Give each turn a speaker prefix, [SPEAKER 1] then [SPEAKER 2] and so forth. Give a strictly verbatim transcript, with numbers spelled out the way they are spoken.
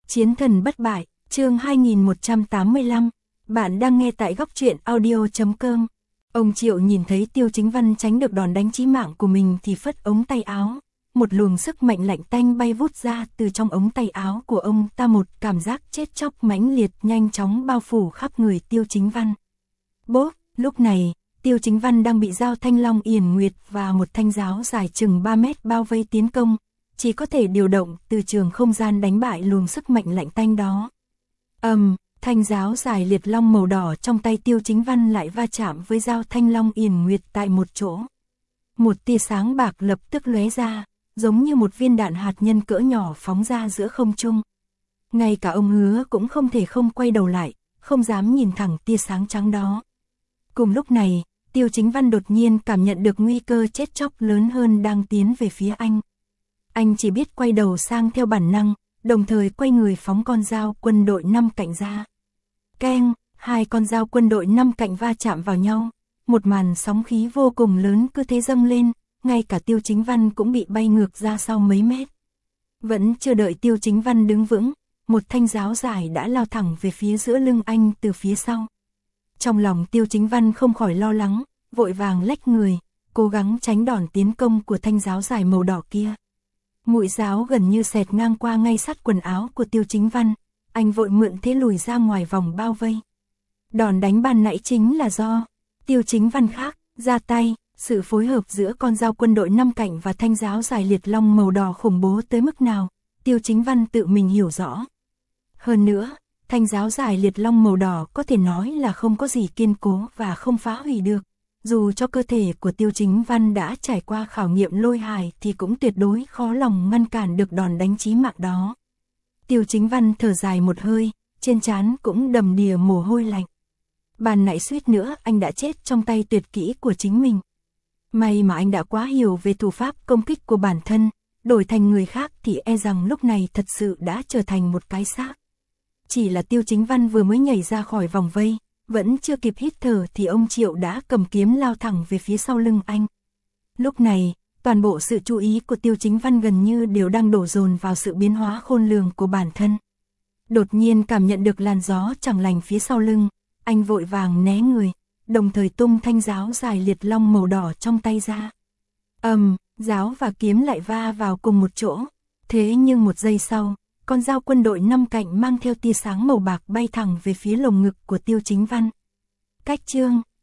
[SPEAKER 1] Chiến thần bất bại, chương hai nghìn một trăm tám mươi lăm, bạn đang nghe tại góc truyện audio chấm com. Ông Triệu nhìn thấy Tiêu Chính Văn tránh được đòn đánh chí mạng của mình thì phất ống tay áo. Một luồng sức mạnh lạnh tanh bay vút ra từ trong ống tay áo của ông ta, một cảm giác chết chóc mãnh liệt nhanh chóng bao phủ khắp người Tiêu Chính Văn. Bốp, lúc này, Tiêu Chính Văn đang bị Dao Thanh Long Yển Nguyệt và một thanh giáo dài chừng ba mét bao vây tiến công, chỉ có thể điều động từ trường không gian đánh bại luồng sức mạnh lạnh tanh đó. Ầm, um, thanh giáo dài liệt long màu đỏ trong tay Tiêu Chính Văn lại va chạm với Dao Thanh Long Yển Nguyệt tại một chỗ. Một tia sáng bạc lập tức lóe ra, giống như một viên đạn hạt nhân cỡ nhỏ phóng ra giữa không trung. Ngay cả ông Hứa cũng không thể không quay đầu lại, không dám nhìn thẳng tia sáng trắng đó. Cùng lúc này, Tiêu Chính Văn đột nhiên cảm nhận được nguy cơ chết chóc lớn hơn đang tiến về phía anh. Anh chỉ biết quay đầu sang theo bản năng, đồng thời quay người phóng con dao quân đội năm cạnh ra. Keng, hai con dao quân đội năm cạnh va chạm vào nhau, một màn sóng khí vô cùng lớn cứ thế dâng lên, ngay cả Tiêu Chính Văn cũng bị bay ngược ra sau mấy mét. Vẫn chưa đợi Tiêu Chính Văn đứng vững, một thanh giáo dài đã lao thẳng về phía giữa lưng anh từ phía sau. Trong lòng Tiêu Chính Văn không khỏi lo lắng, vội vàng lách người, cố gắng tránh đòn tiến công của thanh giáo dài màu đỏ kia. Mũi giáo gần như xẹt ngang qua ngay sát quần áo của Tiêu Chính Văn, anh vội mượn thế lùi ra ngoài vòng bao vây. Đòn đánh ban nãy chính là do Tiêu Chính Văn khác ra tay, sự phối hợp giữa con dao quân đội năm cạnh và thanh giáo dài liệt long màu đỏ khủng bố tới mức nào, Tiêu Chính Văn tự mình hiểu rõ. Hơn nữa, thanh giáo dài liệt long màu đỏ có thể nói là không có gì kiên cố và không phá hủy được. Dù cho cơ thể của Tiêu Chính Văn đã trải qua khảo nghiệm lôi hải thì cũng tuyệt đối khó lòng ngăn cản được đòn đánh chí mạng đó. Tiêu Chính Văn thở dài một hơi, trên trán cũng đầm đìa mồ hôi lạnh. Ban nãy suýt nữa anh đã chết trong tay tuyệt kỹ của chính mình. May mà anh đã quá hiểu về thủ pháp công kích của bản thân, đổi thành người khác thì e rằng lúc này thật sự đã trở thành một cái xác. Chỉ là Tiêu Chính Văn vừa mới nhảy ra khỏi vòng vây, vẫn chưa kịp hít thở thì ông Triệu đã cầm kiếm lao thẳng về phía sau lưng anh. Lúc này, toàn bộ sự chú ý của Tiêu Chính Văn gần như đều đang đổ dồn vào sự biến hóa khôn lường của bản thân. Đột nhiên cảm nhận được làn gió chẳng lành phía sau lưng, anh vội vàng né người, đồng thời tung thanh giáo dài liệt long màu đỏ trong tay ra. Ầm, um, giáo và kiếm lại va vào cùng một chỗ, thế nhưng một giây sau, con dao quân đội năm cạnh mang theo tia sáng màu bạc bay thẳng về phía lồng ngực của Tiêu Chính Văn. Cách chương,